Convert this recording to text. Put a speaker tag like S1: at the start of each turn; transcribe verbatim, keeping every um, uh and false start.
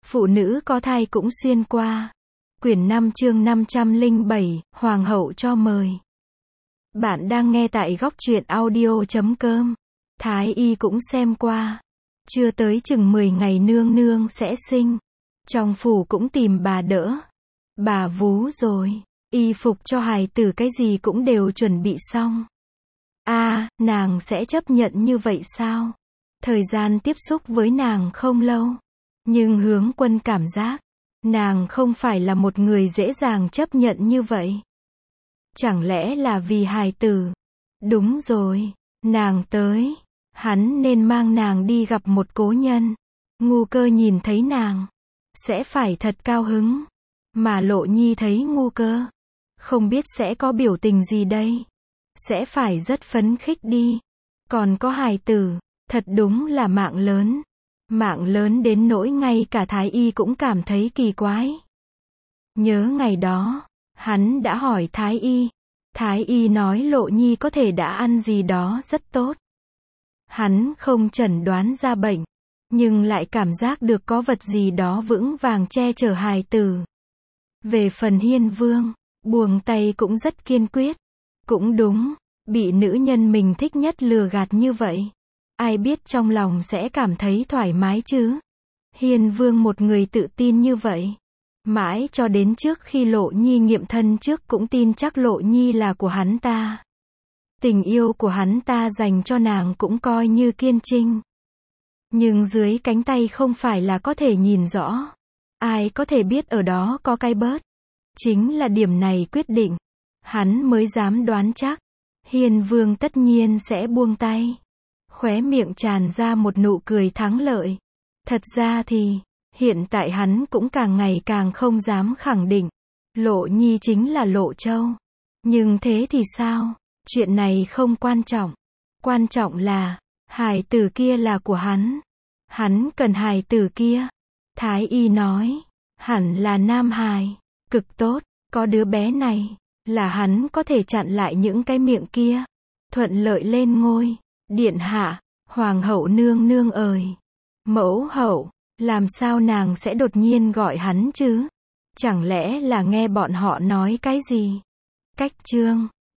S1: Phụ nữ có thai cũng xuyên qua. Quyển năm chương năm trăm lẻ bảy, Hoàng hậu cho mời. Bạn đang nghe tại góc truyện audio chấm com. Thái y cũng xem qua. Chưa tới chừng mười ngày nương nương sẽ sinh. Trong phủ cũng tìm bà đỡ. Bà vú rồi. Y phục cho hài tử cái gì cũng đều chuẩn bị xong. A, à, nàng sẽ chấp nhận như vậy sao? Thời gian tiếp xúc với nàng không lâu. Nhưng Hướng Quân cảm giác, nàng không phải là một người dễ dàng chấp nhận như vậy. Chẳng lẽ là vì hài tử? Đúng rồi, nàng tới, hắn nên mang nàng đi gặp một cố nhân. Ngu Cơ nhìn thấy nàng, sẽ phải thật cao hứng. Mà Lộ Nhi thấy Ngu Cơ, không biết sẽ có biểu tình gì đây. Sẽ phải rất phấn khích đi. Còn có hài tử, thật đúng là mạng lớn. Mạng lớn đến nỗi ngay cả Thái y cũng cảm thấy kỳ quái. Nhớ ngày đó, hắn đã hỏi Thái y. Thái y nói Lộ Nhi có thể đã ăn gì đó rất tốt. Hắn không chẩn đoán ra bệnh, nhưng lại cảm giác được có vật gì đó vững vàng che chở hài tử. Về phần Hiên Vương, buông tay cũng rất kiên quyết. Cũng đúng, bị nữ nhân mình thích nhất lừa gạt như vậy. Ai biết trong lòng sẽ cảm thấy thoải mái chứ. Hiên Vương một người tự tin như vậy. Mãi cho đến trước khi Lộ Nhi nghiệm thân trước cũng tin chắc Lộ Nhi là của hắn ta. Tình yêu của hắn ta dành cho nàng cũng coi như kiên trinh. Nhưng dưới cánh tay không phải là có thể nhìn rõ. Ai có thể biết ở đó có cái bớt. Chính là điểm này quyết định. Hắn mới dám đoán chắc. Hiên Vương tất nhiên sẽ buông tay. Khóe miệng tràn ra một nụ cười thắng lợi. Thật ra thì, hiện tại hắn cũng càng ngày càng không dám khẳng định. Lộ Nhi chính là Lộ Châu. Nhưng thế thì sao? Chuyện này không quan trọng. Quan trọng là, hài tử kia là của hắn. Hắn cần hài tử kia. Thái y nói, hẳn là nam hài. Cực tốt, có đứa bé này, là hắn có thể chặn lại những cái miệng kia. Thuận lợi lên ngôi. Điện hạ, Hoàng hậu nương nương ơi. Mẫu hậu, làm sao nàng sẽ đột nhiên gọi hắn chứ? Chẳng lẽ là nghe bọn họ nói cái gì? Cách chương